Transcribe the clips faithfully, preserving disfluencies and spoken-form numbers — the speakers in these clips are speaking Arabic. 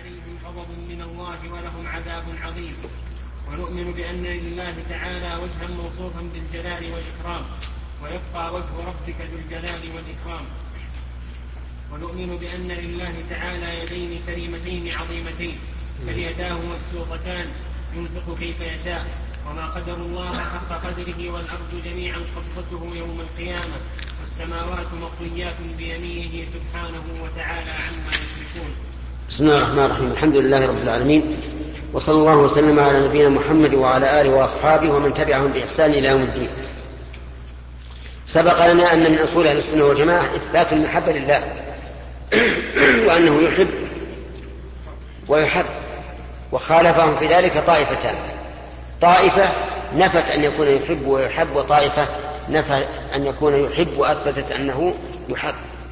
عليهم غضب من الله ولهم عذاب عظيم. ونؤمن بأن لله تعالى وجها موصوفا بالجلال والإكرام، ويبقى وجه ربك ذو الجلال والإكرام. ونؤمن بأن لله تعالى يدين كريمتين عظيمتين فاليداه مبسوطتان ينفق كيف يشاء، وما قدر الله حق قدره، والأرض جميعا قبضته يوم القيامة، والسماوات مطويات بيمينه سبحانه وتعالى عما يشركون. بسم الله الرحمن الرحيم. الحمد لله رب العالمين، وصلى الله وسلم على نبينا محمد وعلى آله وأصحابه ومن تبعهم بإحسان إلى يوم الدين. سبق لنا أن من أصول أهل السنة والجماعة إثبات المحبة لله، وأنه يحب ويحب، وخالفهم في ذلك طائفتان: طائفة نفت أن يكون يحب ويحب، وطائفة نفت أن يكون يحب وأثبتت أنه يحب.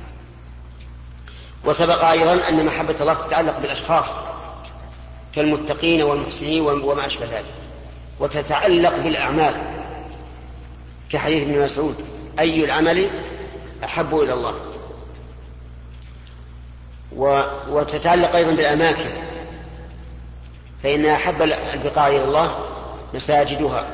وسبق أيضا أن محبة الله تتعلق بالأشخاص كالمتقين والمحسنين وما أشبه ذلك، وتتعلق بالأعمال كحديث ابن مسعود: أي العمل أحب إلى الله. وتتعلق أيضا بالأماكن، فإن أحب البقاع إلى الله مساجدها،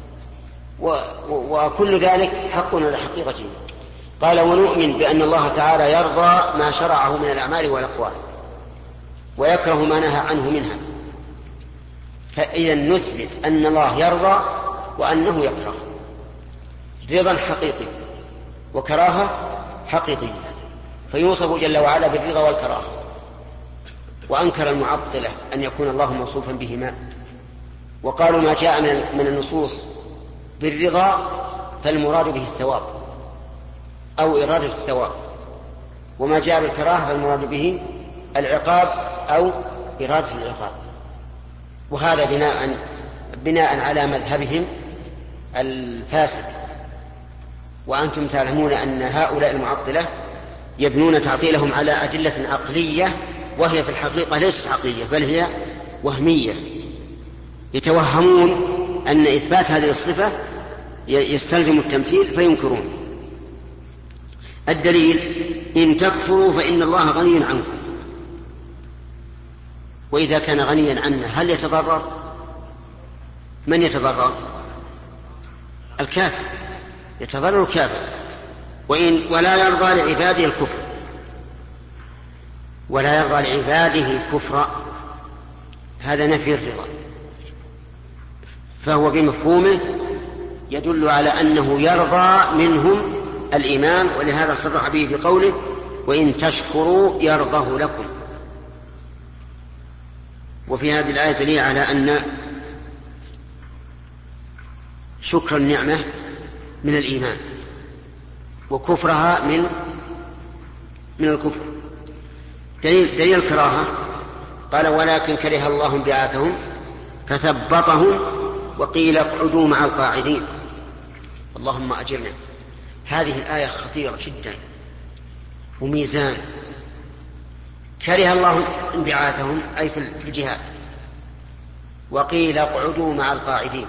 وكل ذلك حق على حقيقته. قال: ونؤمن بأن الله تعالى يرضى ما شرعه من الأعمال والأقوال، ويكره ما نهى عنه منها. فإذا نثبت أن الله يرضى وأنه يكره، رضا حقيقي وكراهة حقيقية، فيوصف جل وعلا بالرضا والكراهة. وأنكر المعطلة أن يكون الله موصوفا بهما، وقالوا ما جاء من النصوص بالرضا فالمراد به الثواب أو إرادة الثواب، وما جاء بالكراهة فالمراد به العقاب أو إرادة العقاب. وهذا بناء بناء على مذهبهم الفاسد. وأنتم تعلمون أن هؤلاء المعطلة يبنون تعطيلهم على أدلة عقلية، وهي في الحقيقة ليست عقلية بل هي وهمية. يتوهمون أن إثبات هذه الصفة يستلزم التمثيل فينكرون. الدليل: إن تكفروا فإن الله غني عنكم. وإذا كان غنيا عنا هل يتضرر؟ من يتضرر؟ الكافر، يتضرر الكافر. وإن ولا يرضى لعباده الكفر، ولا يرضى لعباده الكفر، هذا نفي الرضا، فهو بمفهومه يدل على أنه يرضى منهم الإيمان، ولهذا صرح به في قوله: وإن تشكروا يرضه لكم. وفي هذه الآية دليل على أن شكر النعمة من الإيمان، وكفرها من من الكفر. دليل, دليل الكراهة: قال: ولكن كره الله انبعاثهم فثبطهم وقيل اقعدوا مع القاعدين. اللهم أجرنا. هذه الآية خطيرة جدا وميزان. كره الله انبعاثهم أي في الجهاد، وقيل اقعدوا مع القاعدين.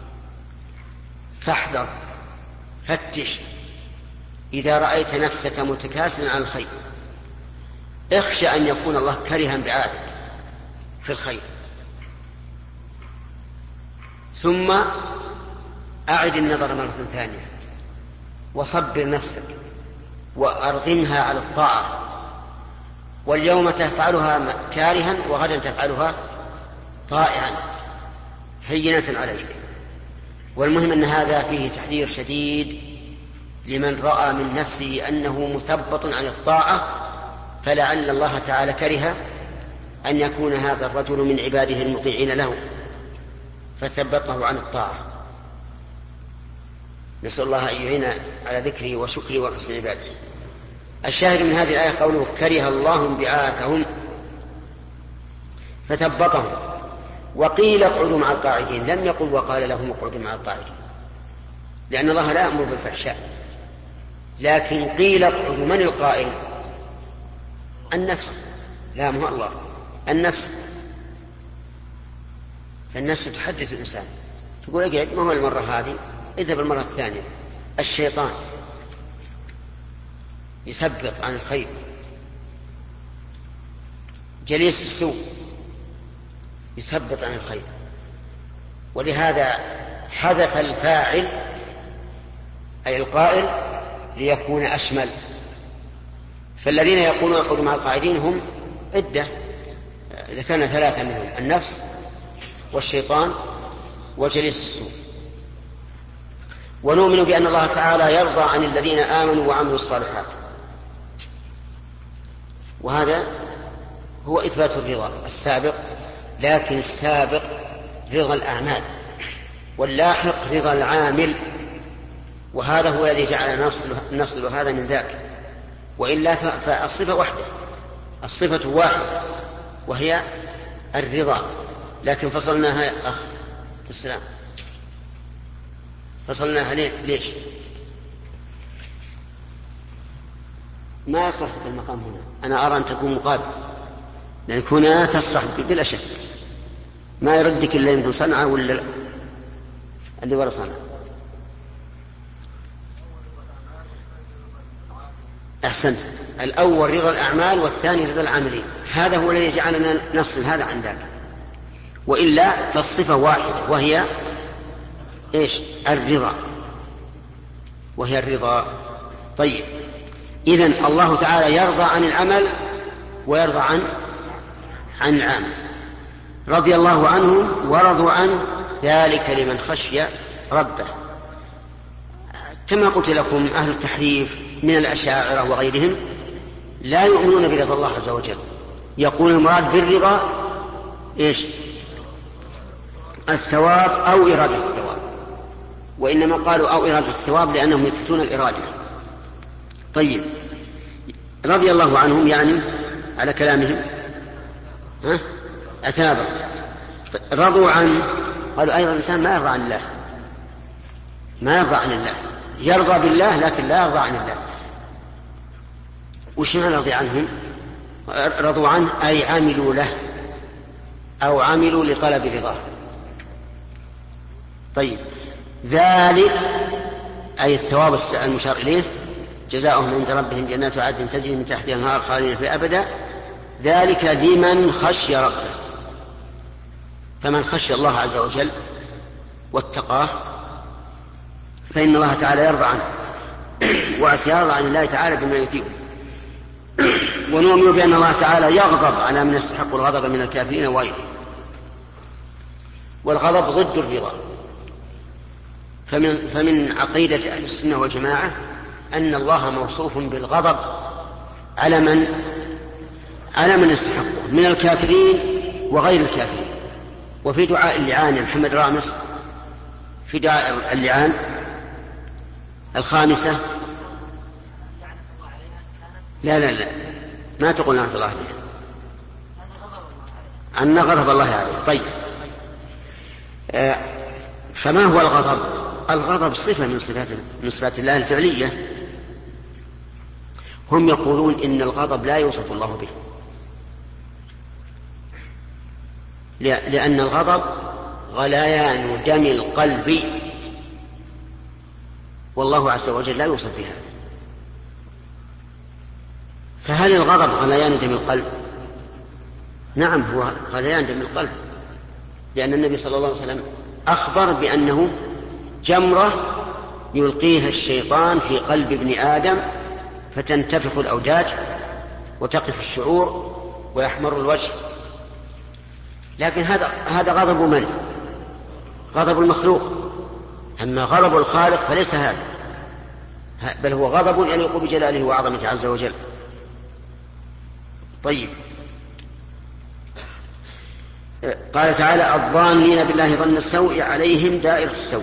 فاحذر، فتش، إذا رأيت نفسك متكاسلا عن الخير اخشى أن يكون الله كره انبعاثك في الخير، ثم أعد النظر مرة ثانية وصبر نفسك وأرغمها على الطاعة. واليوم تفعلها كارها وغدا تفعلها طائعا هينة عليك. والمهم أن هذا فيه تحذير شديد لمن رأى من نفسه أنه مثبط عن الطاعة، فلعل الله تعالى كره أن يكون هذا الرجل من عباده المطيعين له فثبطه عن الطاعة. نسأل الله أن يعين على ذكره وشكره وحسن عبادته. الشاهد من هذه الآية قوله: كره الله انبعاثهم فثبطهم وقيل اقعدوا مع القاعدين. لم يقل وقال لهم اقعدوا مع القاعدين، لأن الله لا يأمر بالفحشاء، لكن قيل اقعدوا. من القائل؟ النفس، لا مو الله، النفس. فالنفس تحدث الإنسان، تقول اقعد، ما هو المرة هذه، اذهب المرة الثانية. الشيطان يثبط عن الخير، جليس السوء يثبط عن الخير، ولهذا حذف الفاعل أي القائل ليكون أشمل. فالذين يقولون يقولون مع القاعدين هم عدة، ذكرنا ثلاثة منهم: النفس والشيطان وجليس السوء. ونؤمن بأن الله تعالى يرضى عن الذين آمنوا وعملوا الصالحات، وهذا هو إثبات الرضا السابق، لكن السابق رضا الأعمال واللاحق رضا العامل، وهذا هو الذي جعل نفصل هذا من ذاك، وإلا فالصفة واحدة، الصفة واحدة وهي الرضا، لكن فصلناها أخ السلام فصلناها ليش؟ ما يصح المقام هنا، أنا أرى أن تكون مقابل، لأن هنا تصح بلا شك، ما يردك إلا يمكن صنعة ولا اللي ولا صنعة. أحسنت، الأول رضا الأعمال والثاني رضا العاملين، هذا هو الذي جعلنا نفصل هذا عن ذاك، وإلا فالصفة واحدة وهي إيش؟ الرضا، وهي الرضا. طيب، إذن الله تعالى يرضى عن العمل ويرضى عن عن العمل. رضي الله عنهم ورضوا عنه، ذلك لمن خشي ربه. كما قلت لكم، أهل التحريف من الأشاعرة وغيرهم لا يؤمنون برضا الله عز وجل، يقول المراد بالرضا إيش؟ الثواب أو إرادة الثواب، وإنما قالوا أو إرادة الثواب لأنهم يثبتون الإرادة. طيب، رضي الله عنهم يعني على كلامهم ها أثابه. رضوا عنه، قالوا أيضا الإنسان ما يرضى عن الله، ما يرضى عن الله، يرضى بالله لكن لا يرضى عن الله. وش معنى رضي عنهم؟ رضوا عنه أي عملوا له أو عملوا لطلب رضاه. طيب، ذلك أي الثواب المشار إليه، جزاؤهم عند ربهم جنات عدن تجري من تحتها الأنهار خالدين فيها أبدا، ذلك لمن خشي ربه. فمن خشي الله عز وجل واتقاه فإن الله تعالى يرضى عنه، وسيرضى عن الله تعالى بما يثيبه. ونؤمن بأن الله تعالى يغضب على من يستحق الغضب من الكافرين وغيرهم، والغضب ضد الرضا. فمن, فمن عقيدة أهل السنة والجماعة أن الله موصوف بالغضب على من على من يستحقه من الكافرين وغير الكافرين. وفي دعاء اللعان يا محمد رامس، في دعاء اللعان الخامسة، لا لا لا ما تقول لعنة الله عليها، أن غضب الله عليه. طيب، آه فما هو الغضب؟ الغضب صفة من صفات من صفات الله الفعلية. هم يقولون إن الغضب لا يوصف الله به، لأن الغضب غليان دم القلب، والله عز وجل لا يوصف بهذا. فهل الغضب غليان دم القلب؟ نعم، هو غليان دم القلب، لأن النبي صلى الله عليه وسلم أخبر بأنه جمرة يلقيها الشيطان في قلب ابن آدم فتنتفخ الأوداج وتقف الشعور ويحمر الوجه. لكن هذا هذا غضب من؟ غضب المخلوق. أما غضب الخالق فليس هذا، بل هو غضب يليق بجلاله وعظمته عز وجل. طيب، قال تعالى: الظانين بالله ظن السوء عليهم دائرة السوء.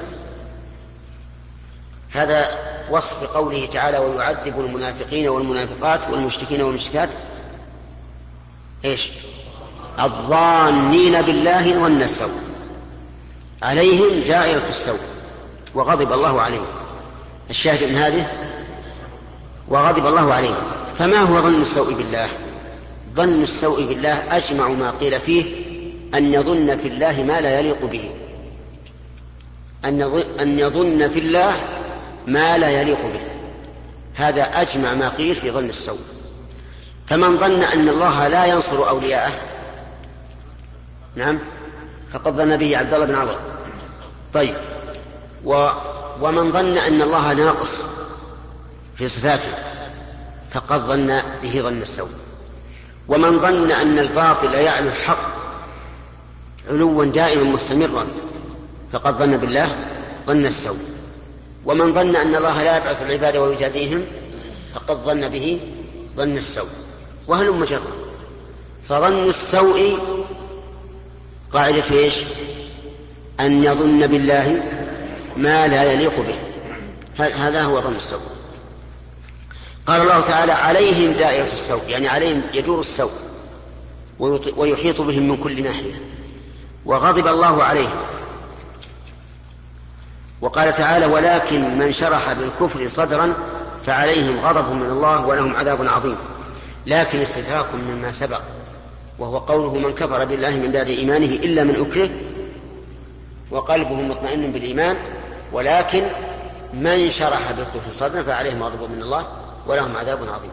هذا وصف قوله تعالى: ويعذب المنافقين والمنافقات والمشركين والمشركات ايش؟ الظانين بالله ظن السوء عليهم دائرة السوء وغضب الله عليهم. الشاهد من هذه وغضب الله عليهم. فما هو ظن السوء بالله؟ ظن السوء بالله أجمع ما قيل فيه أن يظن في الله ما لا يليق به، أن يظن في الله ما لا يليق به، هذا أجمع ما قيل في ظن السوء. فمن ظن أن الله لا ينصر أولياءه، نعم، فقد ظن به عبد الله بن عمرو. طيب، و ومن ظن أن الله ناقص في صفاته فقد ظن به ظن السوء. ومن ظن أن الباطل يعلو الحق علوا دائما مستمرا فقد ظن بالله ظن السوء. ومن ظن أن الله لا يبعث العباد ويجازيهم فقد ظن به ظن السوء. وهلم جرا. فظن السوء قاعدة ايش؟ أن يظن بالله ما لا يليق به، هذا هو ظن السوء. قال الله تعالى عليهم دائرة السوء، يعني عليهم يدور السوء ويحيط بهم من كل ناحية، وغضب الله عليهم. وقال تعالى ولكن من شرح بالكفر صدرا فعليهم غضب من الله ولهم عذاب عظيم. لكن استدراك مما سبق، وهو قوله من كفر بالله من بعد إيمانه إلا من أكره وقلبه مطمئن بالإيمان ولكن من شرح بالكفر صدرا فعليهم غضب من الله ولهم عذاب عظيم.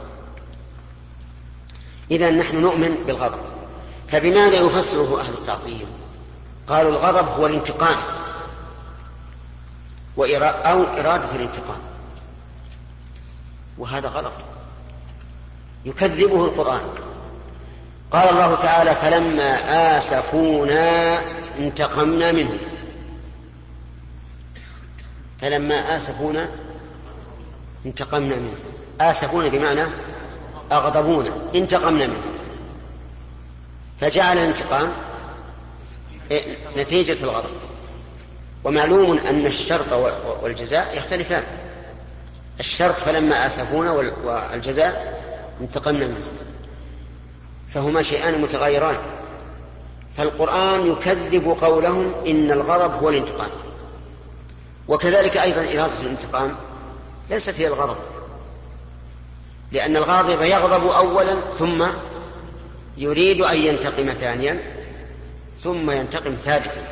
إذن نحن نؤمن بالغضب. فبماذا يفسره أهل التعطيل؟ قالوا الغضب هو الانتقام أو إرادة الانتقام، وهذا غلط يكذبه القرآن. قال الله تعالى فلما آسفونا انتقمنا منهم. فلما آسفونا انتقمنا منهم. آسفونا بمعنى أغضبونا، انتقمنا منهم. فجعل الانتقام نتيجة الغضب. ومعلوم أن الشرط والجزاء يختلفان. الشرط فلما آسفونا والجزاء انتقمنا منهم، فهما شيئان متغايران. فالقرآن يكذب قولهم إن الغضب هو الانتقام، وكذلك أيضا إرادة الانتقام ليست هي الغضب، لأن الغاضب يغضب أولا ثم يريد أن ينتقم ثانيا ثم ينتقم ثالثا.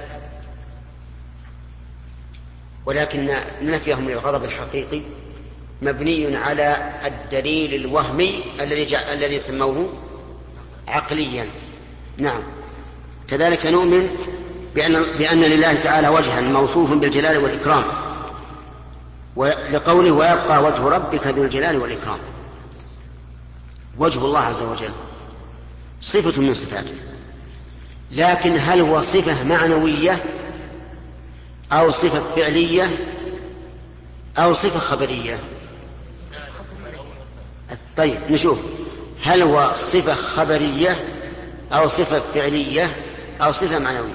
ولكن نفيهم للغضب الحقيقي مبني على الدليل الوهمي الذي الذي سموه عقليا. نعم. كذلك نؤمن بأن, بأن لله تعالى وجها موصوف بالجلال والإكرام، ولقوله ويبقى وجه ربك ذو الجلال والإكرام. وجه الله عز وجل صفة من صفاته، لكن هل هو صفة معنوية أو صفة فعلية أو صفة خبرية؟ طيب نشوف، هل هو صفة خبرية أو صفة فعلية أو صفة معنوية؟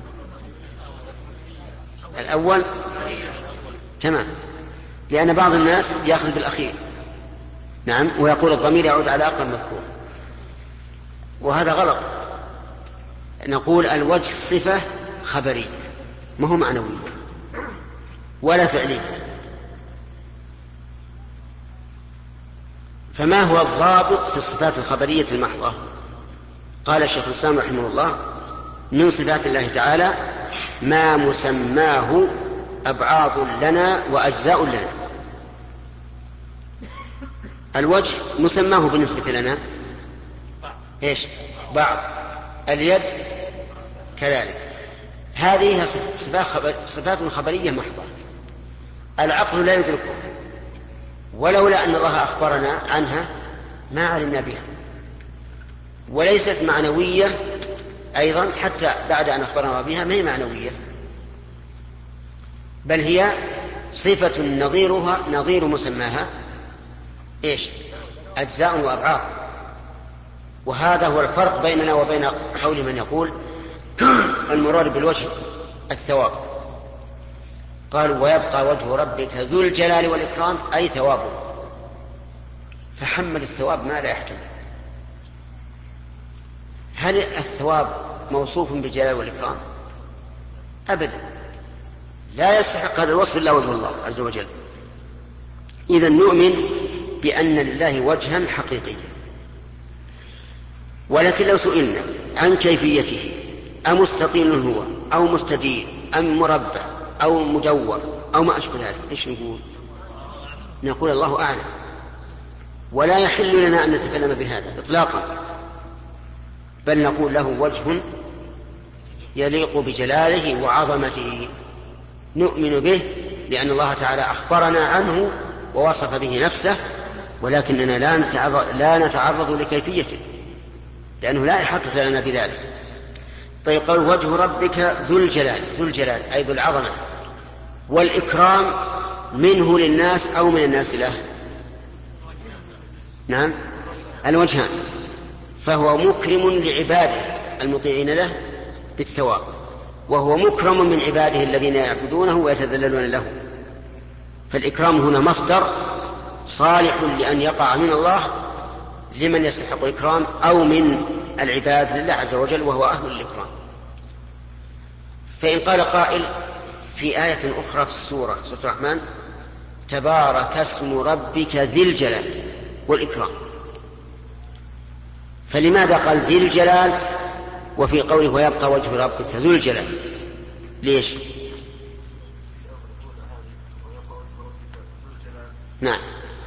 الأول تمام، لأن بعض الناس يأخذ بالأخير. نعم، ويقول الضمير يعود على أقرب مذكور، وهذا غلط. نقول الوجه صفة خبرية ما هو معنوية ولا فعلية. فما هو الضابط في الصفات الخبرية المحضة؟ قال الشيخ الإسلام رحمه الله من صفات الله تعالى ما مسماه أبعاض لنا وأجزاء لنا. الوجه مسماه بالنسبة لنا إيش؟ بعض. اليد كذلك. هذه صفات خبرية محضة العقل لا يدركها، ولولا أن الله أخبرنا عنها ما علمنا بها. وليست معنوية أيضا، حتى بعد أن أخبرنا بها ما هي معنوية، بل هي صفة نظيرها نظير مسماها إيش؟ أجزاء وأبعاض. وهذا هو الفرق بيننا وبين قول من يقول المراد بالوجه الثواب. قالوا ويبقى وجه ربك ذو الجلال والإكرام أي ثوابه، فحمل الثواب ما لا يحتمل. هل الثواب موصوف بالجلال والإكرام؟ أبدا، لا يستحق هذا الوصف إلا وجه الله عز وجل. إذن نؤمن بأن لله وجها حقيقيا. ولكن لو سئلنا عن كيفيته أمستطيل هو أو مستدير أم مربع أو مدور أو ما أشبه ذلك، إيش نقول؟ نقول الله أعلم، ولا يحل لنا أن نتكلم بهذا إطلاقا، بل نقول له وجه يليق بجلاله وعظمته، نؤمن به لأن الله تعالى أخبرنا عنه ووصف به نفسه، ولكننا لا نتعرض, لا نتعرض لكيفيته لأنه لا إحاطة لنا بذلك. طيب، قال وجه ربك ذو الجلال، ذو الجلال أي ذو العظمة والإكرام، منه للناس أو من الناس له؟ نعم، الوجهان، فهو مكرم لعباده المطيعين له بالثواب، وهو مكرم من عباده الذين يعبدونه ويتذللون له. فالإكرام هنا مصدر صالح لأن يقع من الله لمن يستحق الإكرام أو من العباد لله عز وجل وهو أهل الإكرام. فإن قال قائل في آية أخرى في السورة سورة الرحمن: تبارك اسم ربك ذي الجلال والإكرام، فلماذا قال ذي الجلال وفي قوله ويبقى وجه ربك ذو الجلال؟ ليش؟ نعم،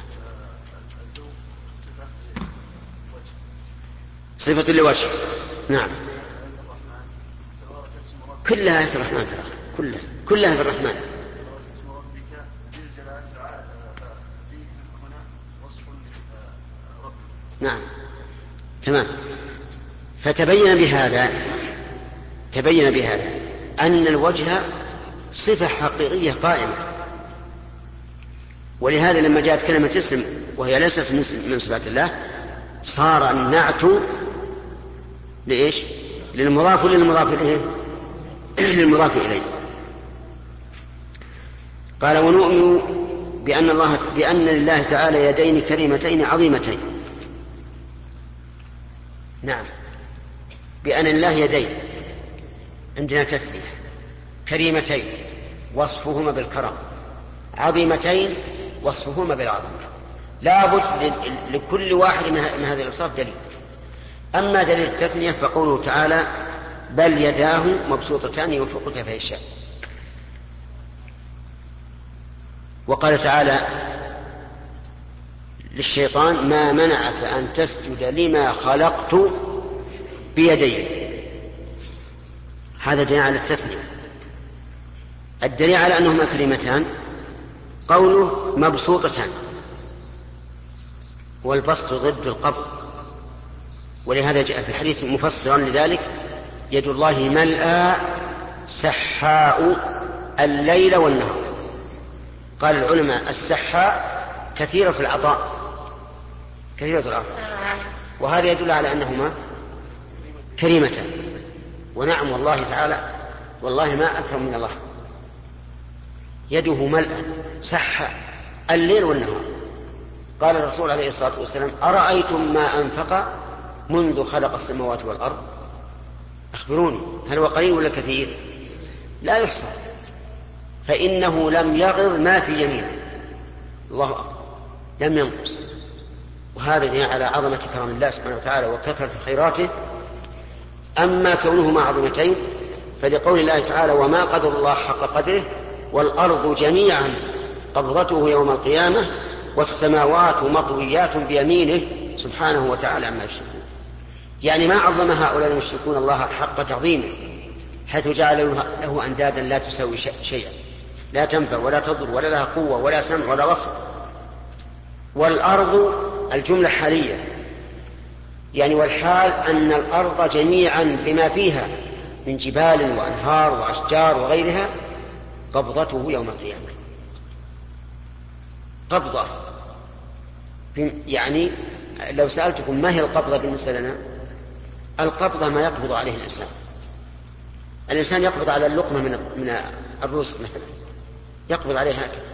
صفة لوجه. نعم، كلها آية الرحمن، ترى كلها كلها في الرحمن. نعم، تمام. فتبين بهذا تبين بهذا أن الوجه صفة حقيقية قائمة، ولهذا لما جاءت كلمة اسم وهي ليست من صفات الله صار النعت لإيش؟ للمضاف للمضاف إليه للمضاف إليه. قال ونؤمن بأن الله بأن لله تعالى يدين كريمتين عظيمتين. نعم، بأن الله يدين عندنا تثنية، كريمتين وصفهما بالكرم، عظيمتين وصفهما بالعظمة. لا بد لكل واحد من هذه الأوصاف دليل. أما دليل التثنية فقوله تعالى بل يداه مبسوطتان ينفق كيف يشاء. وقال تعالى للشيطان ما منعك أن تسجد لما خلقت بيدي. هذا دليل على التثنية. الدليل على أنهما كلمتان قوله مبسوطتان، والبسط ضد القبض، ولهذا جاء في الحديث مفسرا لذلك يد الله ملأى سحاء الليل والنهار. قال العلماء السحاء كثيرة العطاء، كثيرة العطاء، وهذا يدل على أنهما كريمتان. ونعم والله تعالى والله ما أكرم من الله، يده ملأى سحاء الليل والنهار. قال الرسول عليه الصلاة والسلام أرأيتم ما أنفق منذ خلق السماوات والأرض؟ أخبروني هل هو قليل ولا كثير؟ لا يحصى، فإنه لم يغض ما في يمينه. الله أكبر، لم ينقص. وهذا دليل على عظمة كرم الله سبحانه وتعالى وكثرة خيراته. أما كونهما عظيمتين فلقول الله تعالى وما قدر الله حق قدره والأرض جميعا قبضته يوم القيامة والسماوات مطويات بيمينه سبحانه وتعالى عما يشركون. يعني ما عظم هؤلاء المشركون الله حق تعظيمه، حيث جعل له أندادا لا تساوي شيئا، لا تنفع ولا تضر ولا لها قوة ولا سمع ولا بصر. والأرض الجملة حالية، يعني والحال أن الأرض جميعا بما فيها من جبال وأنهار وأشجار وغيرها قبضته يوم القيامة. قبضة يعني لو سألتكم ما هي القبضة بالنسبة لنا؟ القبضة ما يقبض عليه الإنسان. الإنسان يقبض على اللقمة من من الرز مثلا، يقبض عليها هكذا.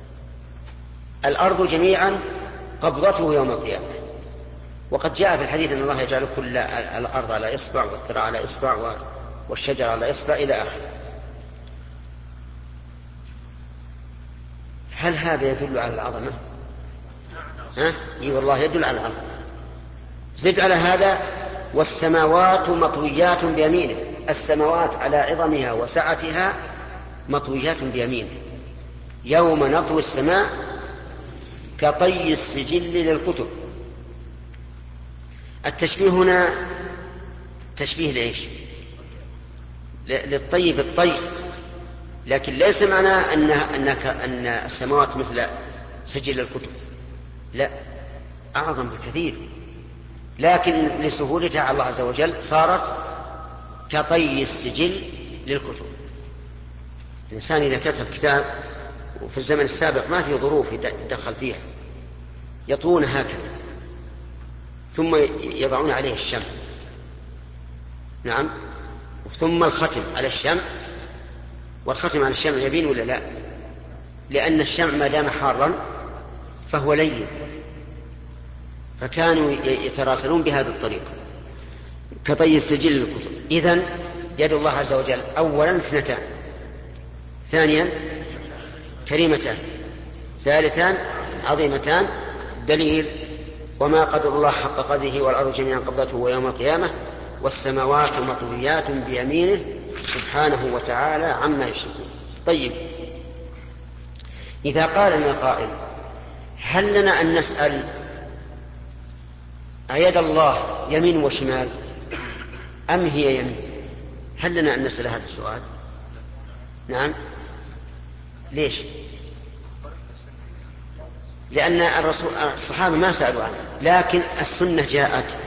الأرض جميعا قبضته يوم القيامة. وقد جاء في الحديث أن الله يجعل كل الأرض على إصبع والذراع على إصبع والشجر على إصبع إلى آخره. هل هذا يدل على العظمة؟ ها؟ إي والله يدل على العظمة. زد على هذا والسماوات مطويات بيمينه. السماوات على عظمها وسعتها مطويات بيمينه. يوم نطوي السماء كطي السجل للكتب. التشبيه هنا تشبيه لإيش؟ للطيب الطيب، لكن ليس معناه أنها أنك أن السماوات مثل سجل الكتب، لا، أعظم بكثير، لكن لسهولتها على الله عز وجل صارت كطي السجل للكتب. الإنسان إذا كتب كتاب وفي الزمن السابق ما في ظروف يتدخل فيها، يطون هكذا ثم يضعون عليه الشمع، نعم، ثم الختم على الشمع، والختم على الشمع يبين ولا لا؟ لأن الشمع ما دام حارا فهو لين، فكانوا يتراسلون بهذه الطريقة كطي السجل للكتب. إذن يد الله عز وجل أولا اثنتان، ثانيا كريمتان، ثالثا عظيمتان. دليل: وما قدر الله حق قدره والأرض جميعا قبضته ويوم القيامة والسماوات مطويات بيمينه سبحانه وتعالى عما يشركون. طيب، إذا قال لنا قائل: هل لنا أن نسأل أيد الله يمين وشمال أم هي يمين؟ هل لنا أن نسأل هذا السؤال؟ نعم. ليش؟ لأن الرسول الصحابة ما سألوا عنه، لكن السنة جاءت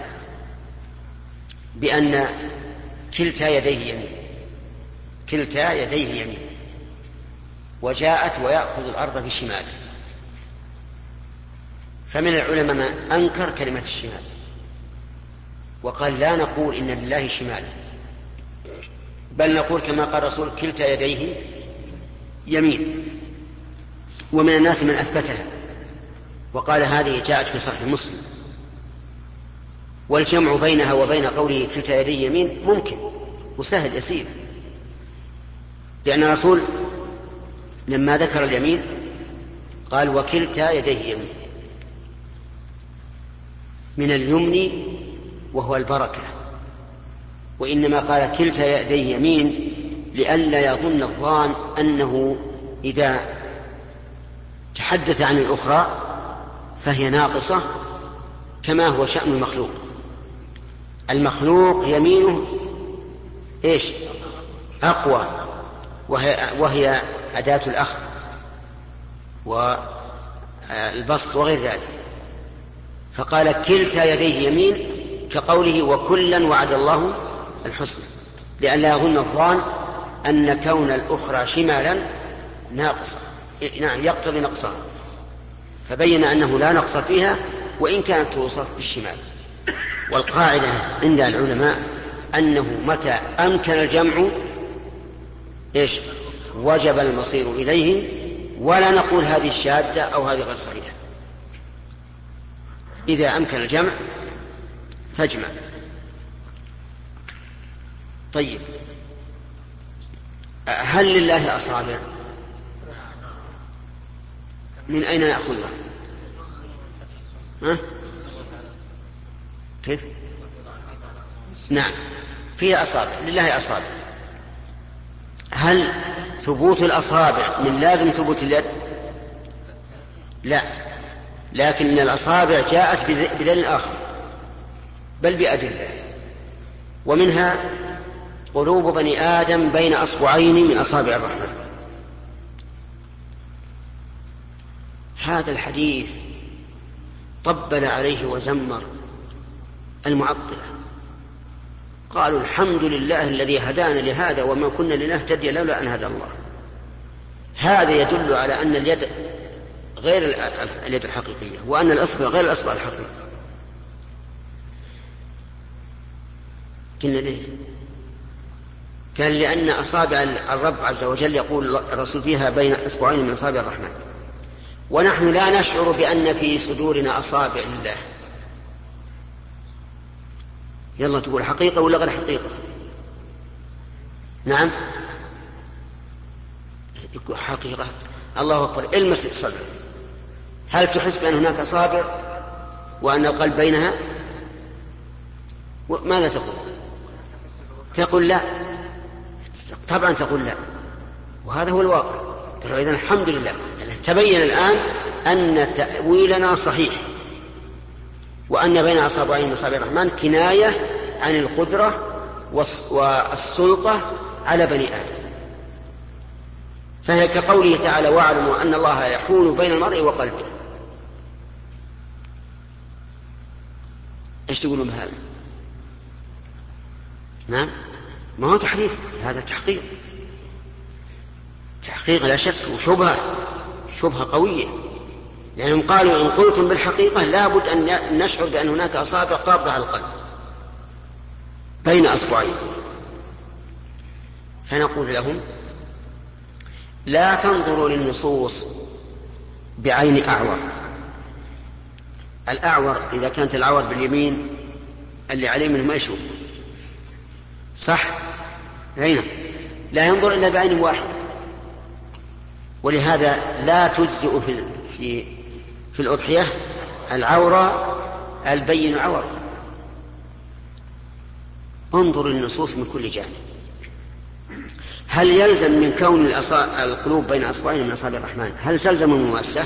بأن كلتا يديه يمين، كلتا يديه يمين، وجاءت ويأخذ الأرض بشماله. فمن العلماء من أنكر كلمة الشمال وقال لا نقول إن لله شمالا، بل نقول كما قال الرسول: كلتا يديه يمين. ومن الناس من أثبتها وقال هذه جاءت في صحيح مسلم. والجمع بينها وبين قوله كلتا يديه يمين ممكن وسهل يسير، لأن الرسول لما ذكر اليمين قال: وكلتا يديه يمين، من اليمن وهو البركة. وإنما قال كلتا يديه يمين لئلا يظن الظان أنه إذا تحدث عن الأخرى فهي ناقصة، كما هو شأن المخلوق. المخلوق يمينه إيش؟ أقوى، وهي, وهي أداة الأخذ والبسط وغير ذلك. فقال كلتا يديه يمين كقوله: وكلا وعد الله الحسنى، لئلا يظن الظان أن كون الأخرى شمالا ناقصة، نعم، يقتضي نقصها، فبين أنه لا نقص فيها وإن كانت توصف بالشمال. والقاعدة عند العلماء أنه متى أمكن الجمع إيش؟ وجب المصير إليه، ولا نقول هذه الشاذة أو هذه غير صحيحة. إذا أمكن الجمع فاجمع. طيب، هل لله أصابع؟ من أين نأخذها؟ ها؟ كيف؟ نعم، فيها أصابع، لله أصابع. هل ثبوت الأصابع من لازم ثبوت اليد؟ لا، لكن الأصابع جاءت بدليل آخر بل بأدلة، ومنها قلوب بني آدم بين أصبعين من أصابع الرحمن. هذا الحديث طبل عليه وزمر المعطلة، قالوا الحمد لله الذي هدانا لهذا وما كنا لنهتدي لولا أن هدى الله. هذا يدل على أن اليد غير اليد الحقيقية، وأن الأصبع غير الأصبع الحقيقي. قلنا ليه؟ كان لأن أصابع الرب عز وجل يقول الرسول فيها بين أصبعين من أصابع الرحمن، ونحن لا نشعر بأن في صدورنا أصابع لله. يلا تقول حقيقة ولا غير حقيقة؟ نعم حقيقة. الله أكبر، المس صدرك، هل تحس بأن هناك أصابع وأن القلب بينها؟ ماذا تقول؟ تقول لا، طبعا تقول لا، وهذا هو الواقع. إذن الحمد لله تبين الآن أن تأويلنا صحيح، وأن بين أصابعين من أصابع الرحمن كناية عن القدرة والسلطة على بني آدم، فهي كقوله تعالى واعلموا أن الله يحول بين المرء وقلبه. ايش تقولون بهذا؟ نعم، ما هو تحريف، هذا تحقيق، تحقيق لا شك، وشبهة شبهة قوية، لأنهم قالوا إن قلتم بالحقيقة لابد أن نشعر بأن هناك أصابع قابضة على القلب بين أصبعين. فنقول لهم لا تنظروا للنصوص بعين أعور. الأعور إذا كانت العور باليمين اللي عليه منه ما يشوف، صح؟ هنا لا ينظر إلا بعين واحدة، ولهذا لا تجزئ في في في الأضحية العورة البين عور. انظر للنصوص من كل جانب. هل يلزم من كون القلوب بين أصبعين من أصابع الرحمن هل تلزم المماسة؟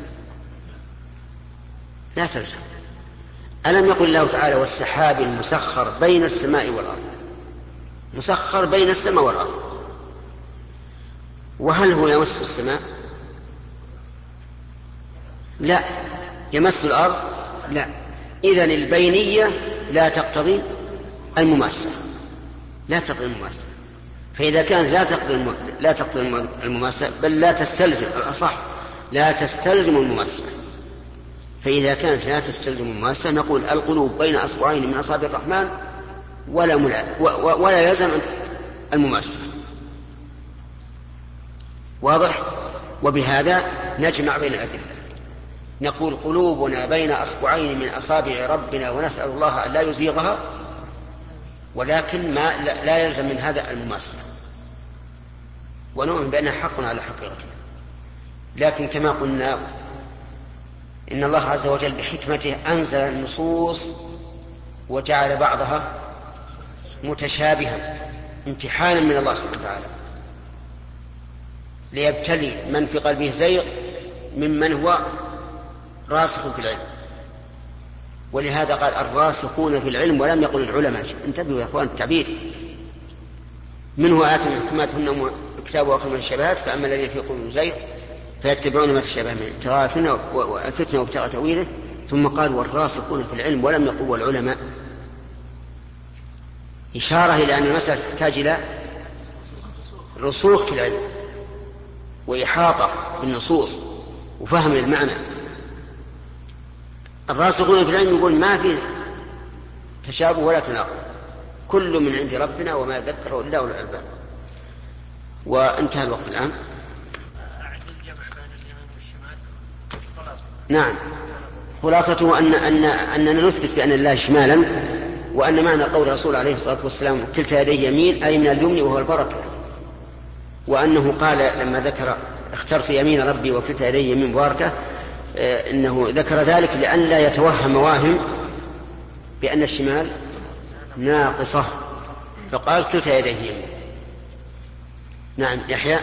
لا تلزم. ألم يقل الله تعالى والسحاب المسخر بين السماء والأرض، مسخر بين السماء والأرض، وهل هو يمس السماء؟ لا. يمس الأرض؟ لا. إذن البينية لا تقتضي المماسة، لا تقتضي المماسة. فإذا كانت لا تقتضي لا تقتضي المماسة بل لا تستلزم، الأصح لا تستلزم المماسة، فإذا كانت لا تستلزم المماسة نقول القلوب بين أصبعين من أصابع الرحمن ولا ملا ولا يلزم المماسة. واضح؟ وبهذا نجمع بين الأدلة، نقول قلوبنا بين أصبعين من أصابع ربنا ونسأل الله أن لا يزيغها، ولكن ما لا يلزم من هذا المماسة، ونؤمن بأنها حق على حقيقتها. لكن كما قلنا إن الله عز وجل بحكمته أنزل النصوص وجعل بعضها متشابها امتحانا من الله سبحانه وتعالى ليبتلي من في قلبه زيغ ممن هو راسخ في العلم. ولهذا قال الراسخون في العلم ولم يقل العلماء. انتبهوا يا اخوان التعبير. منه آيات محكمات هن كتاب واخر من الشبهات فأما الذين في قلوبهم زيغ فيتبعون ما تشابه من ابتغاء الفتنة وابتغاء تأويله. ثم قال والراسخون في العلم ولم يقل والعلماء، إشارة إلى أن المسألة تحتاج إلى رسوخ في العلم وإحاطة بالنصوص وفهم المعنى. الراسخون في العلم يقول ما في تشابه ولا تناقض، كل من عند ربنا وما ذكره إلا أولو الألباب. وانتهى الوقت الآن. نعم، خلاصته أن أن أننا نثبت بأن الله شمالا، وأن معنى قول الرسول عليه الصلاة والسلام كلتا يديه يمين أي من اليمن وهو البركة، وأنه قال لما ذكر اخترت يمين ربي وكلتا يديه يمين مباركة إنه ذكر ذلك لئلا يتوهم واهم بأن الشمال ناقصة، فقال كلتا يديه يمين. نعم يحيى.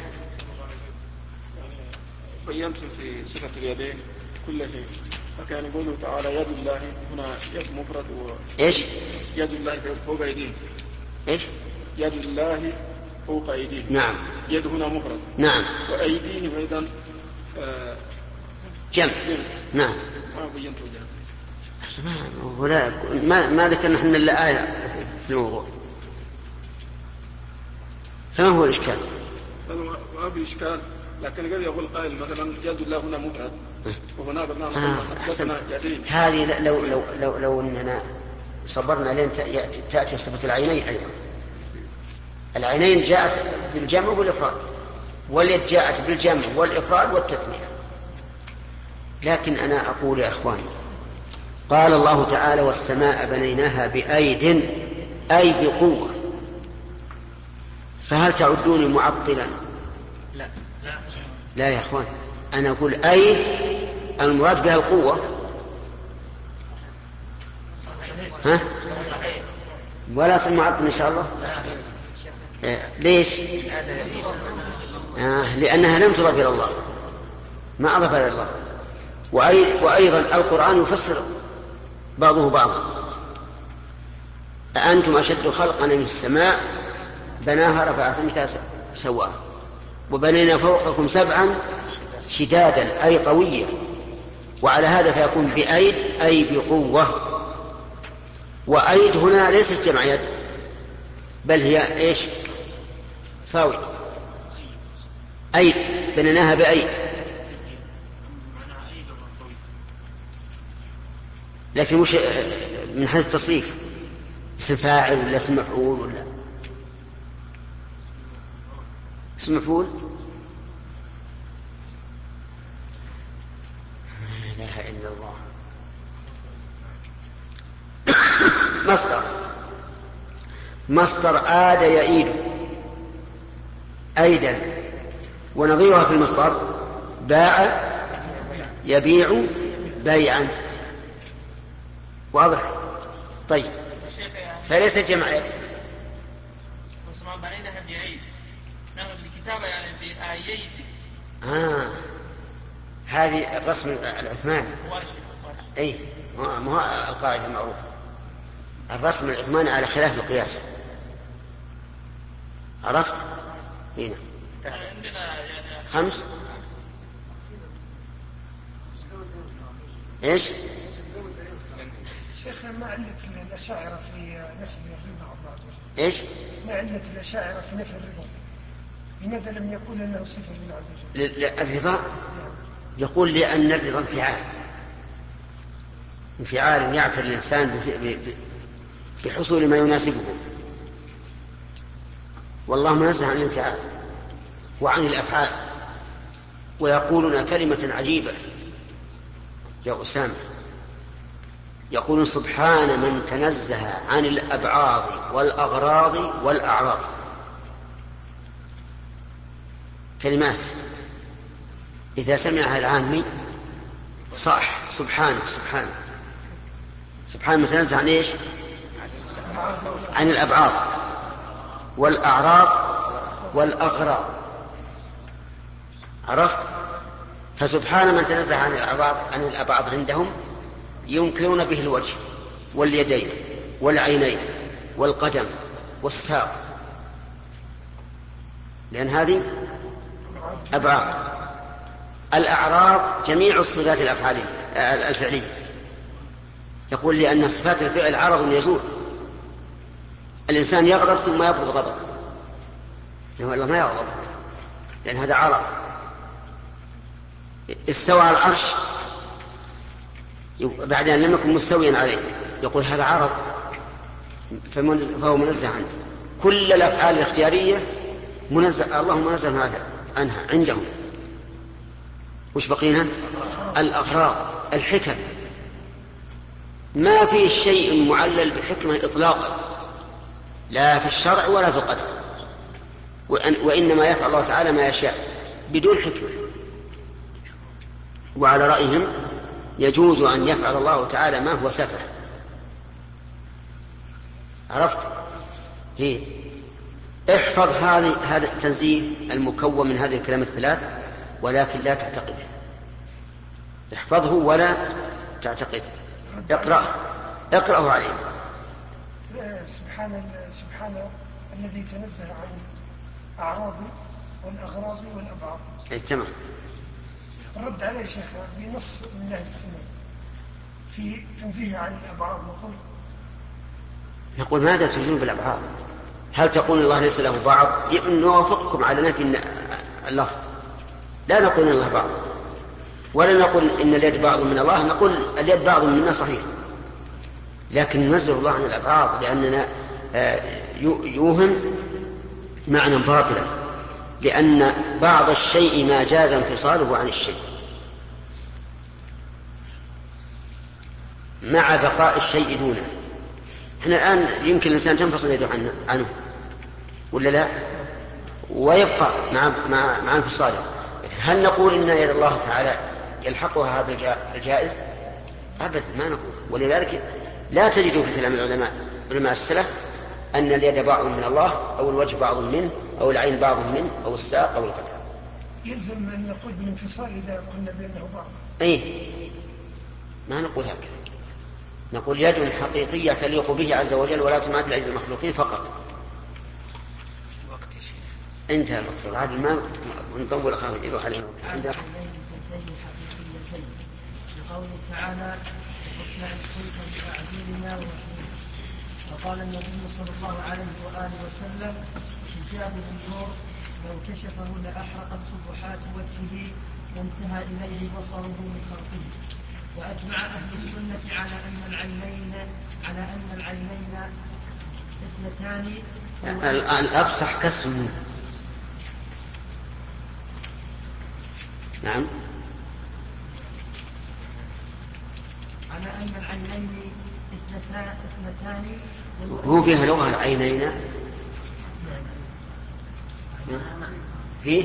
بينتم في صفة اليدين كل شيء، فكان يقوله تعالى يد الله هنا يد مفرد و... إيش؟ يد الله فوق أيديه. إيش؟ يد الله فوق أيديه. نعم. يد هنا مفرد. نعم. وأيديهم أيضا آه جمع. نعم. ما بينتوا جمع. ولا ما ما ذكرنا احنا الا آية في الموضوع، فما هو الإشكال؟ ما في إشكال، لكن قد يقول قائل مثلا يد الله هنا مفرد وهناك آه يدين. هذه لو لو لو لو اننا صبرنا لين تأتي صفة العينين أيضا. العينين جاءت بالجمع والإفراد، واليد جاءت بالجمع والإفراد والتثنية. لكن أنا أقول يا أخواني قال الله تعالى والسماء بنيناها بأيد أي بقوة، فهل تعدوني معطلا؟ لا لا لا يا أخوان، أنا أقول أيد المراد بها القوة. ها؟ ولا أصل معطل إن شاء الله. ليش؟ آه لأنها لم تضف إلى الله، ما أضف إلى الله. وأيضا القرآن يفسر بعضه بعضا. أأنتم أشد خلقا من السماء بناها رفع سمكها سواها. وبنينا فوقكم سبعا شدادا أي قوية. وعلى هذا فيكون بأيد أي بقوة. وأيد هنا ليست جمع يد بل هي إيش؟ صاوي. أيد بنيناها بأيد، لكن مش من حيث التصريف اسم فاعل ولا اسم مفعول ولا اسم مفعول. لا اله الا الله. مصدر مصدر آد يئيد أيدا، ونظيرها في المصدر باع يبيع بيعا. واضح؟ طيب فليس جمع يد. بس ما بنيناها بأيد نعمل الكتابة يعني بأيد. آه هذه الرسم العثماني. أي ما هو القاعدة المعروفة، الرسم العثماني على خلاف القياس. عرفت؟ هنا خمس ايش؟ شيخ ما علة الأشاعرة في نفي الرضا الله عز وجل؟ ايش؟ ما علة الأشاعرة في نفي الرضا؟ لماذا لم يقول أنه صفة لله عز وجل؟ الرضا يقول لأن الرضا انفعال انفعال يعتري الإنسان بحصول ما يناسبه، والله منزه عن الانفعال وعن الأفعال. ويقولون كلمة عجيبة يا أسامة، يقولون سبحان من تنزه عن الأبعاض والأغراض والأعراض. كلمات إذا سمعها العامي صح سبحانه سبحانه سبحان متنزه عن إيش؟ عن الأبعاض والأعراض والأغراض. عرفت؟ فسبحان من تنزه عن الأبعاض عن الأبعاض عندهم ينكرون به الوجه واليدين والعينين والقدم والساق، لأن هذه أبعاض. الأعراض جميع الصفات الأفعالية الفعلية، يقول لأن صفات الفعل عرض يزول. الإنسان يغضب ثم يبرد غضب، إنه الله ما يغضب لأن هذا عرض. استوى على العرش بعد أن لم يكن مستويا عليه، يقول هذا عرض فهو منزه عنه. كل الأفعال الاختيارية منزه، الله منزه عنها عندهم. وش بقينا؟ الأغراض الحكم، ما في شيء معلل بحكمة إطلاقا لا في الشرع ولا في القدر، وإنما يفعل الله تعالى ما يشاء بدون حكمة. وعلى رأيهم يجوز أن يفعل الله تعالى ما هو سفه. عرفت؟ هي احفظ هذه هذا التنزيه المكون من هذه الكلمات الثلاث، ولكن لا تعتقده. احفظه ولا تعتقده. اقرأ اقرأه عليه. سبحان سبحان الذي تنزه عن أعراض والأغراض والأبعاض. اي تمام. الرد عليه شيخ بنص من أهل السنة في تنزيه عن الأبعاض. نقول نقول ماذا تريدون بالأبعاض؟ هل تقول الله ليس له بعض؟ نوافقكم على نفي اللفظ، لا نقول ان الله بعض، ولا نقول ان اليد بعض من الله، نقول اليد بعض منا صحيح، لكن ننزه الله عن الأبعاض لأننا يوهم معنى باطلا، لأن بعض الشيء ما جاز انفصاله عن الشيء مع بقاء الشيء دونه. احنا الآن يمكن الإنسان تنفصل يده عنه, عنه ولا لا، ويبقى مع, مع, مع انفصاله. هل نقول إن يد الله تعالى يلحقها هذا الجائز؟ أبدا ما نقول. ولذلك لا تجد في كلام العلماء علماء السلف أن اليد بعض من الله أو الوجه بعض منه أو العين بعض منه أو الساق أو القدم. يلزم أن نقول بالانفصال إذا قلنا بأنه بعض. إيه ما نقول هكذا، نقول يد حقيقية تليق به عز وجل ولا تماثل أيدي المخلوقين فقط. انتهى المقصود هذا ما نطول أخاف يروح عليه عندك حقيقيتين لقوله تعالى واصنع الفلك بأعيننا ووحينا. وقال النبي صلى الله عليه وآله وسلم حجاب النور لو كشفه لأحرقت صفحات وجهه وانتهى إليه بصره من خلقه. وأجمع أهل السنة على أن العينين على أن العينين اثنتان. الأفصح كسر النون. نعم. على أن العينين اثنتان اثنتان هو فيها لغة العينين فيه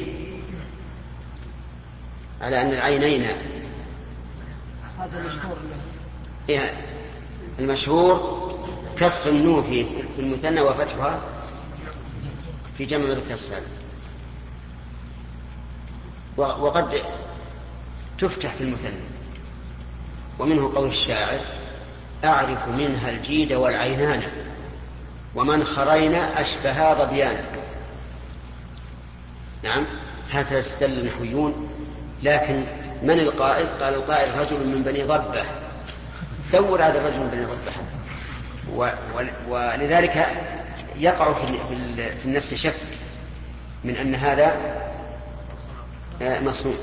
على أن العينين هذا مشهور فيها المشهور كسر النون في المثنى وفتحها في جمع مذكر السالم، وقد تفتح في المثنى. ومنه قول الشاعر أعرف منها الجيد والعينان ومن خرينا أشبها ظبيانا. نعم هكذا استدل النحويون. لكن من القائل؟ قال القائل رجل من بني ضبة. دور هذا الرجل من بني ضبة، ولذلك يقع في النفس شك من أن هذا مصنوع،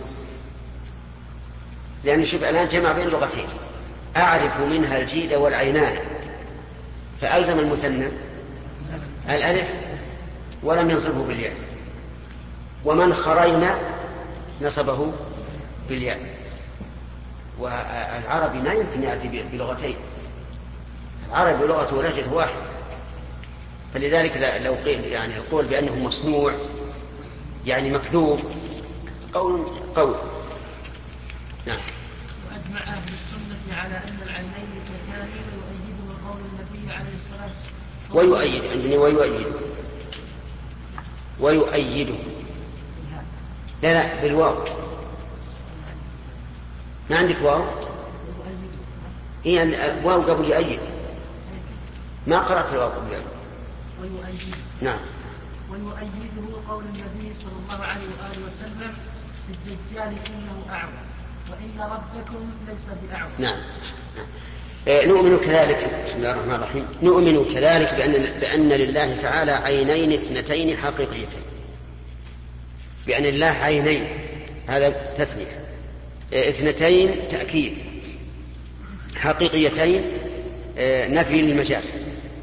لأن شوف الآن جمع بين لغتين أعرف منها الجيد والعينان، فألزم المثنى الألف ولم ينصبه بالياء، ومن خرينا نصبه بالياء. والعربي ما يمكن يأتي بلغتين، العربي لغته ولهجة واحد، فلذلك لو قيل يعني القول بأنه مصنوع يعني مكذوب قول قول. نعم. وأجمع أهل السنة على أن العينين اثنتان ويؤيده قول النبي عليه الصلاة والسلام. ويؤيد عندني ويؤيده ويؤيده لا لا بالواو. ما عندك واو؟ هي الواو قبل يؤيد، ما قرأت الواو قبل يؤيد. ويؤيده. نعم. ويؤيده قول النبي صلى الله عليه وآله وسلم في الدجال إنه أعور وإن ربكم ليس بأعور. نعم. نؤمن كذلك بسم الله الرحمن الرحيم نؤمن كذلك بأن, بأن لله تعالى عينين اثنتين حقيقيتين، بأن الله عينين هذا تثنية، اثنتين تأكيد، حقيقيتين نفي للمجاز.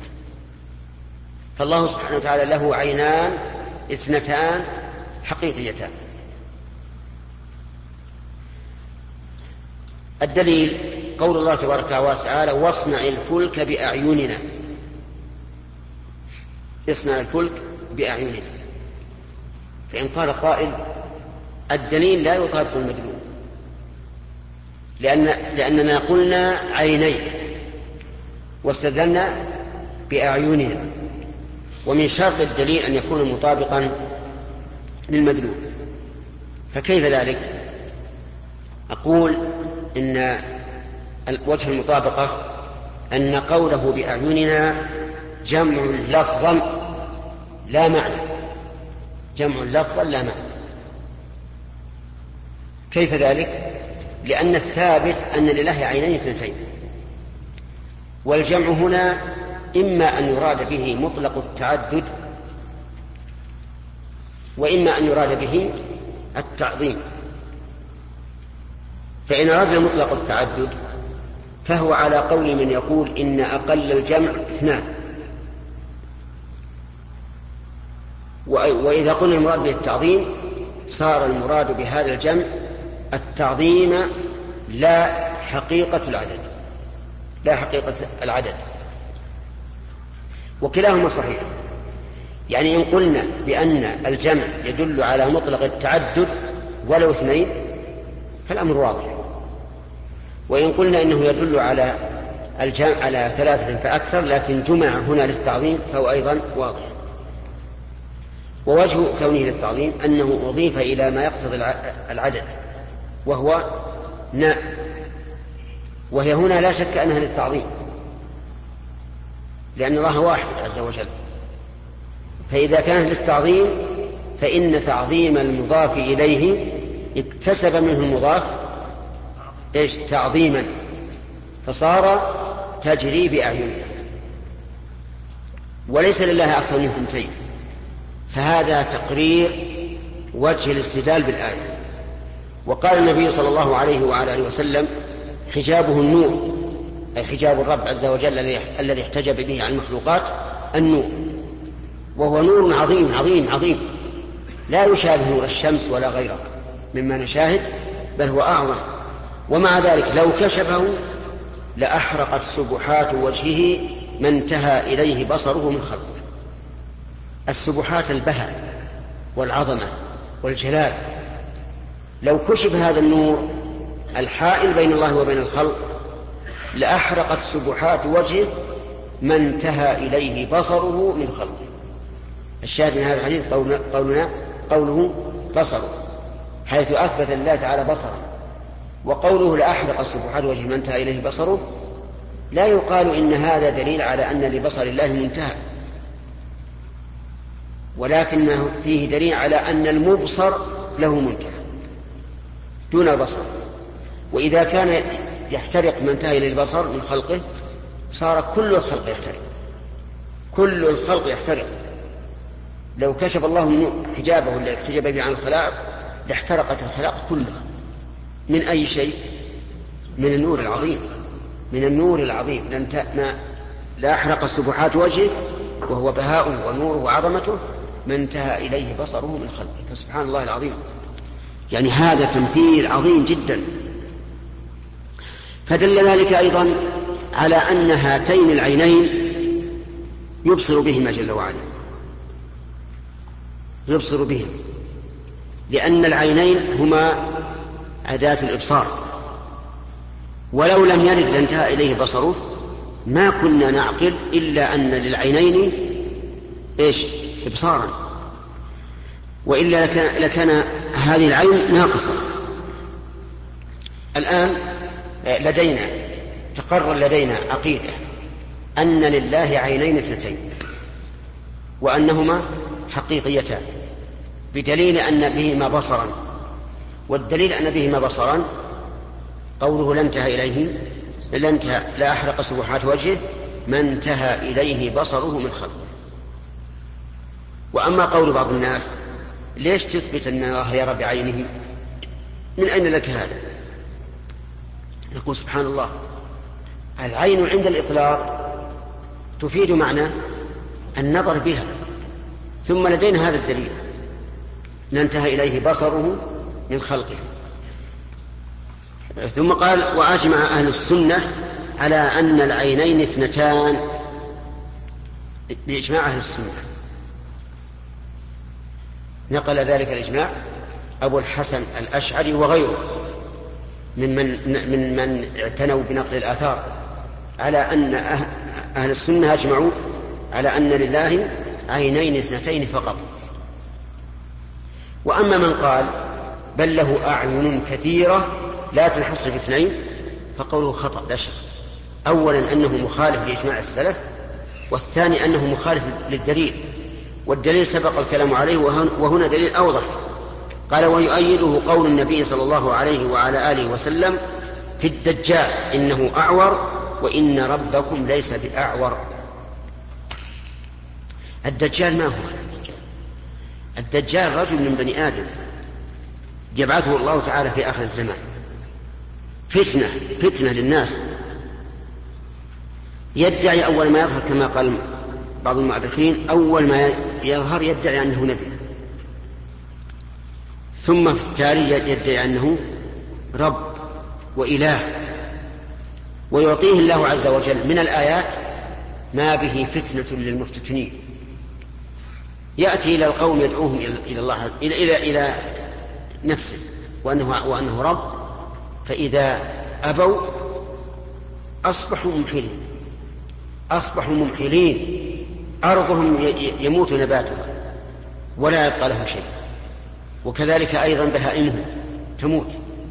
فالله سبحانه وتعالى له عينان اثنتان حقيقيتان. الدليل قول الله تبارك وتعالى واصنع الفلك بأعيننا، اصنع الفلك بأعيننا. فإن قال قائل الدليل لا يطابق المدلول، لأن لأننا قلنا عينين واستدلنا بأعيننا، ومن شرط الدليل أن يكون مطابقا للمدلول، فكيف ذلك؟ أقول إن وجه المطابقة أن قوله بأعيننا جمع لفظا لا معنى، جمع لفظا لا معنى. كيف ذلك؟ لأن الثابت أن لله عينين اثنتين، والجمع هنا إما أن يراد به مطلق التعدد وإما أن يراد به التعظيم. فإن أردنا مطلق التعدد فهو على قول من يقول إن أقل الجمع اثنان، وإذا قلنا المراد به التعظيم صار المراد بهذا الجمع التعظيم لا حقيقة العدد، لا حقيقة العدد، وكلاهما صحيح. يعني إن قلنا بأن الجمع يدل على مطلق التعدد ولو اثنين فالأمر واضح، وإن قلنا إنه يدل على الجمع على ثلاثة فأكثر لكن جمع هنا للتعظيم فهو أيضا واضح. ووجه كونه للتعظيم أنه أضيف إلى ما يقتضي العدد وهو ناء، وهي هنا لا شك أنها للتعظيم لأن الله واحد عز وجل، فإذا كانت للتعظيم فإن تعظيم المضاف إليه اكتسب منه المضاف إيش؟ تعظيما، فصار تجري بأعيننا، وليس لله أكثر من ثنتين. فهذا تقرير وجه الاستدلال بالآية. وقال النبي صلى الله عليه وعلى آله وسلم: حجابه النور، أي حجاب الرب عز وجل الذي احتجب به عن المخلوقات النور، وهو نور عظيم عظيم عظيم لا يشابه نور الشمس ولا غيره مما نشاهد، بل هو أعظم. ومع ذلك لو كشفه لأحرقت سبحات وجهه ما انتهى إليه بصره من خلقه. السبحات البهاء والعظمة والجلال، لو كشف هذا النور الحائل بين الله وبين الخلق لأحرقت سبحات وجهه ما انتهى إليه بصره من خلقه. الشاهد من هذا الحديث قولنا قوله بصره، حيث أثبت الله تعالى بصره. وقوله لأحرقت سبحات وجهه ما انتهى إليه بصره لا يقال إن هذا دليل على أن لبصر الله منتهى، ولكنه فيه دليل على أن المبصر له منتهى دون البصر. وإذا كان يحترق ما انتهى إليه البصر من خلقه صار كل الخلق يحترق، كل الخلق يحترق. لو كشف الله حجابه الذي احتجب به عن الخلائق لاحترقت الخلائق كلها. من أي شيء؟ من النور العظيم، من النور العظيم. ما لا أحرق سبحات وجهه وهو بهاؤه ونوره وعظمته ما انتهى إليه بصره من خلقه. فسبحان الله العظيم، يعني هذا تمثيل عظيم جدا. فدل ذلك أيضا على أن هاتين العينين يبصر بهما جل وعلا، يبصر بهم، لأن العينين هما أداة الإبصار، ولو لم يرد لانتهى إليه بصره ما كنا نعقل إلا أن للعينين إيش؟ إبصارا، وإلا لكان, لكان هذه العين ناقصة. الآن لدينا تقرر لدينا عقيدة أن لله عينين اثنتين وأنهما حقيقيتان، بدليل أن بهما بصرا. والدليل أن بهما بصرا قوله لا انتهى إليه لا انتهى لا أحرق سبحات وجهه ما انتهى إليه بصره من خلقه. وأما قول بعض الناس ليش تثبت أن الله يرى بعينه؟ من أين لك هذا؟ نقول سبحان الله، العين عند الإطلاق تفيد معنى النظر بها، ثم لدينا هذا الدليل لا انتهى إليه بصره من خلقه. ثم قال وأجمع أهل السنة على أن العينين اثنتان بإجماع أهل السنة. نقل ذلك الإجماع أبو الحسن الأشعري وغيره ممن من من اعتنوا بنقل الآثار على أن أهل السنة أجمعوا على أن لله عينين اثنتين فقط. وأما من قال بل له أعين كثيرة لا تنحصر في اثنين فقوله خطأ لا شك. أولا أنه مخالف لإجماع السلف، والثاني أنه مخالف للدليل، والدليل سبق الكلام عليه وهنا دليل أوضح. قال ويؤيده قول النبي صلى الله عليه وعلى آله وسلم في الدجال إنه أعور وإن ربكم ليس بأعور. الدجال ما هو؟ الدجال رجل من بني آدم يبعثه الله تعالى في آخر الزمان فتنة فتنة للناس، يدعي أول ما يظهر كما قال بعض المؤرخين أول ما يظهر يدعي أنه نبي، ثم في التالي يدعي أنه رب وإله، ويعطيه الله عز وجل من الآيات ما به فتنة للمفتتنين. يأتي إلى القوم يدعوهم إلى الله إلى إلى إلى نفسه وأنه وأنه رب، فإذا أبوا أصبحوا ممحلين أصبحوا ممحلين أرضهم يموت نباتها ولا يبقى لهم شيء، وكذلك أيضا بهائمهم تموت.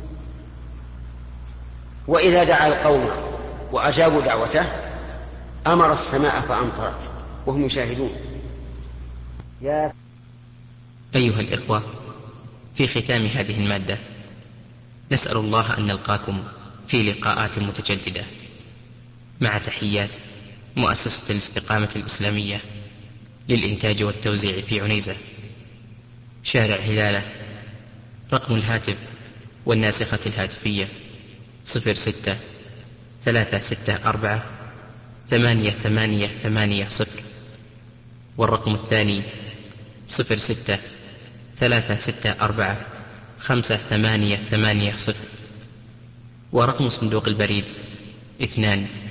وإذا دعا القوم وأجابوا دعوته أمر السماء فأمطرت وهم يشاهدون. يا أيها الإخوة، في ختام هذه المادة نسأل الله أن نلقاكم في لقاءات متجددة، مع تحيات مؤسسة الاستقامة الإسلامية للإنتاج والتوزيع في عنيزة، شارع هلالة. رقم الهاتف والناسخة الهاتفية صفر ستة ثلاثة ستة أربعة ثمانية ثمانية ثمانية صفر، والرقم الثاني صفر ستة ثلاثة ستة أربعة خمسة ثمانية ثمانية صفر، ورقم صندوق البريد اثنان